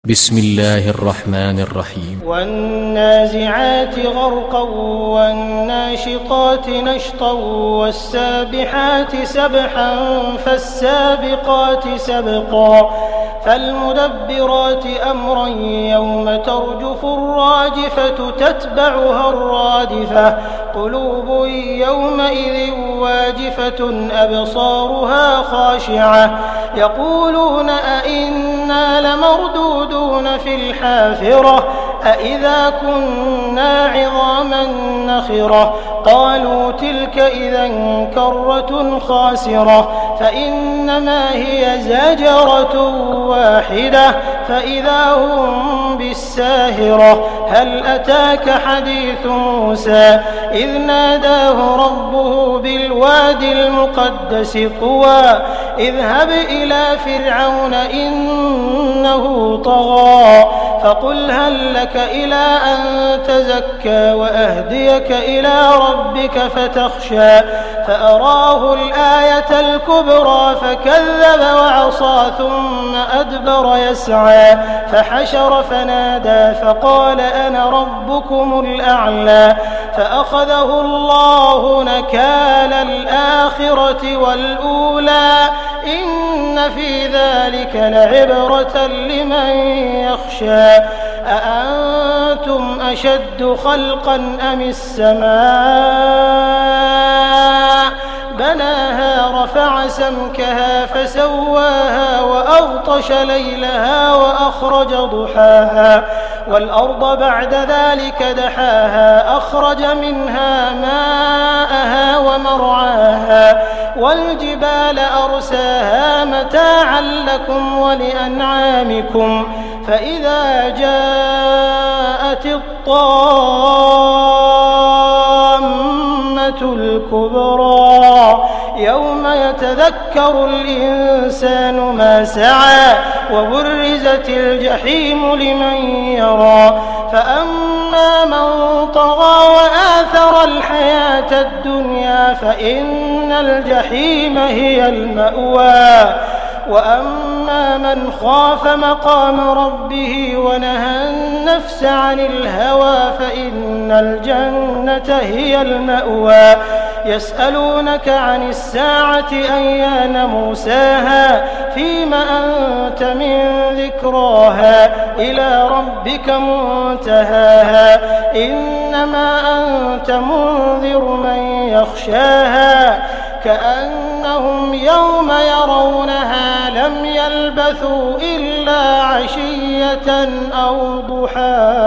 بسم الله الرحمن الرحيم والنازعات غرقا والناشطات نشطا والسابحات سبحا فالسابقات سبقا فالمدبرات أمرا يوم ترجف الراجفة تتبعها الرادفة قلوب يومئذ واجفة أبصارها خاشعة يقولون أئنا لمردودون في الحافرة أئذا كنا عظاما نخرة قالوا تلك إذا كرة خاسرة فإنما هي زجرة واحدة فإذا هم بالساهرة هل أتاك حديث موسى إذ ناداه ربه بالوادي المقدس طوى اذهب إلى فرعون إنه طغى فقل هل لك إلى أن تزكى وأهديك إلى ربك فتخشى فأراه الآية الكبرى فكذب وعصى ثم أدبر يسعى فحشر فنادى فقال أنا ربكم الأعلى فأخذه الله نكال الآخرة والأولى إن في ذلك لعبرة لمن يخشى أأنتم أشد خلقا أم السماء بناها رفع سمكها فسواها وأغطش ليلها وأخرج ضحاها والأرض بعد ذلك دحاها أخرج منها ماءها ومرعاها والجبال أرساها متاعا لكم ولأنعامكم فإذا جاءت الطامة الكبرى يوم يتذكر الإنسان ما سعى وبرزت الجحيم لمن يرى فأما من طغى وآثر الحياة الدنيا فإن الجحيم هي المأوى وأما من خاف مقام ربه ونهى النفس عن الهوى فإن الجنة هي المأوى يسألونك عن الساعة أيان مرساها فيم أنت من ذكراها إلى ربك منتهاها إنما أنت منذر من يخشاها كأنهم يوم يرونها لم يلبثوا إلا عشية أو ضحاها.